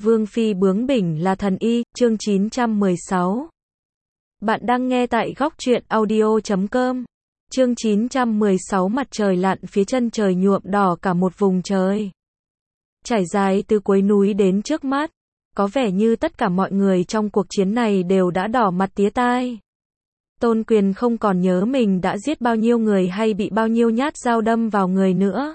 Vương phi bướng bỉnh là thần y, chương 916. Bạn đang nghe tại góc truyện audio.com. Chương 916 mặt trời lặn phía chân trời nhuộm đỏ cả một vùng trời. Trải dài từ cuối núi đến trước mắt. Có vẻ như tất cả mọi người trong cuộc chiến này đều đã đỏ mặt tía tai. Tôn Quyền không còn nhớ mình đã giết bao nhiêu người hay bị bao nhiêu nhát dao đâm vào người nữa.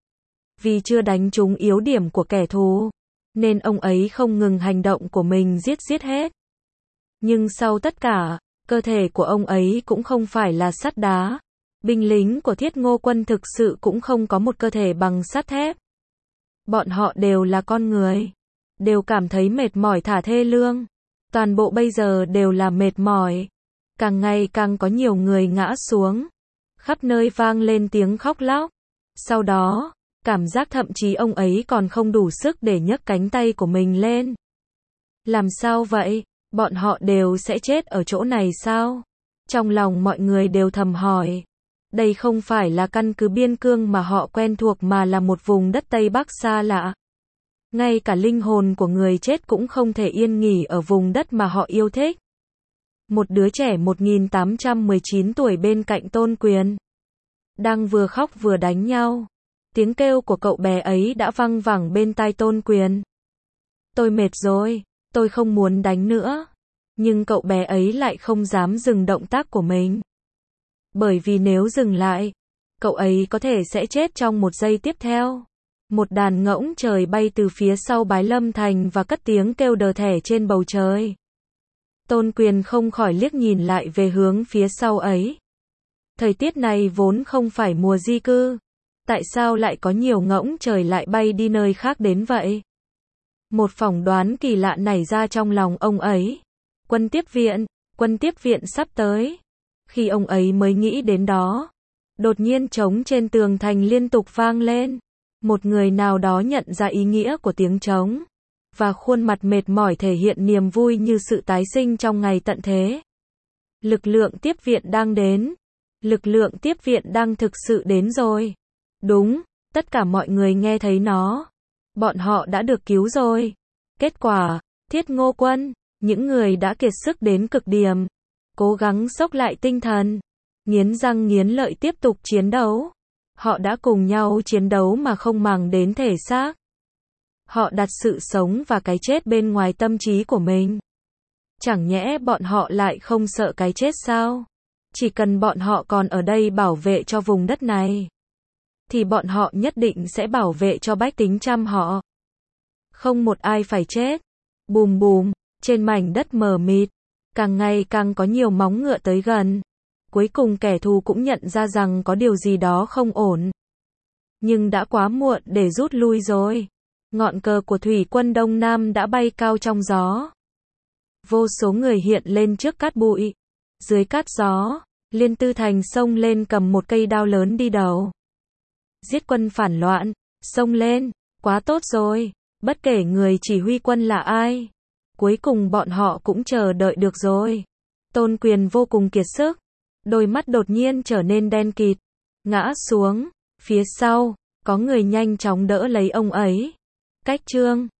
Vì chưa đánh trúng yếu điểm của kẻ thù, nên ông ấy không ngừng hành động của mình giết hết. Nhưng sau tất cả, cơ thể của ông ấy cũng không phải là sắt đá. Binh lính của Thiết Ngô Quân thực sự cũng không có một cơ thể bằng sắt thép. Bọn họ đều là con người, đều cảm thấy mệt mỏi thả thê lương. Toàn bộ bây giờ đều là mệt mỏi. Càng ngày càng có nhiều người ngã xuống. Khắp nơi vang lên tiếng khóc lóc. Sau đó, cảm giác thậm chí ông ấy còn không đủ sức để nhấc cánh tay của mình lên. Làm sao vậy? Bọn họ đều sẽ chết ở chỗ này sao? Trong lòng mọi người đều thầm hỏi. Đây không phải là căn cứ biên cương mà họ quen thuộc mà là một vùng đất Tây Bắc xa lạ. Ngay cả linh hồn của người chết cũng không thể yên nghỉ ở vùng đất mà họ yêu thích. Một đứa trẻ 1819 tuổi bên cạnh Tôn Quyền đang vừa khóc vừa đánh nhau. Tiếng kêu của cậu bé ấy đã văng vẳng bên tai Tôn Quyền. Tôi mệt rồi, tôi không muốn đánh nữa. Nhưng cậu bé ấy lại không dám dừng động tác của mình. Bởi vì nếu dừng lại, cậu ấy có thể sẽ chết trong một giây tiếp theo. Một đàn ngỗng trời bay từ phía sau Bái Lâm Thành và cất tiếng kêu đờ thẻ trên bầu trời. Tôn Quyền không khỏi liếc nhìn lại về hướng phía sau ấy. Thời tiết này vốn không phải mùa di cư. Tại sao lại có nhiều ngỗng trời lại bay đi nơi khác đến vậy? Một phỏng đoán kỳ lạ nảy ra trong lòng ông ấy. Quân tiếp viện sắp tới. Khi ông ấy mới nghĩ đến đó, đột nhiên trống trên tường thành liên tục vang lên. Một người nào đó nhận ra ý nghĩa của tiếng trống, và khuôn mặt mệt mỏi thể hiện niềm vui như sự tái sinh trong ngày tận thế. Lực lượng tiếp viện đang đến. Lực lượng tiếp viện đang thực sự đến rồi. Đúng, tất cả mọi người nghe thấy nó. Bọn họ đã được cứu rồi. Kết quả, Thiết Ngô Quân, những người đã kiệt sức đến cực điểm, cố gắng xốc lại tinh thần, nghiến răng nghiến lợi tiếp tục chiến đấu. Họ đã cùng nhau chiến đấu mà không màng đến thể xác. Họ đặt sự sống và cái chết bên ngoài tâm trí của mình. Chẳng nhẽ bọn họ lại không sợ cái chết sao? Chỉ cần bọn họ còn ở đây bảo vệ cho vùng đất này, thì bọn họ nhất định sẽ bảo vệ cho bách tính trăm họ. Không một ai phải chết. Bùm bùm, trên mảnh đất mờ mịt, càng ngày càng có nhiều móng ngựa tới gần. Cuối cùng kẻ thù cũng nhận ra rằng có điều gì đó không ổn. Nhưng đã quá muộn để rút lui rồi. Ngọn cờ của thủy quân Đông Nam đã bay cao trong gió. Vô số người hiện lên trước cát bụi. Dưới cát gió, Liên Tư Thành xông lên cầm một cây đao lớn đi đầu. Giết quân phản loạn, xông lên, quá tốt rồi, bất kể người chỉ huy quân là ai. Cuối cùng bọn họ cũng chờ đợi được rồi. Tôn Quyền vô cùng kiệt sức, đôi mắt đột nhiên trở nên đen kịt, ngã xuống, phía sau, có người nhanh chóng đỡ lấy ông ấy. Cách chương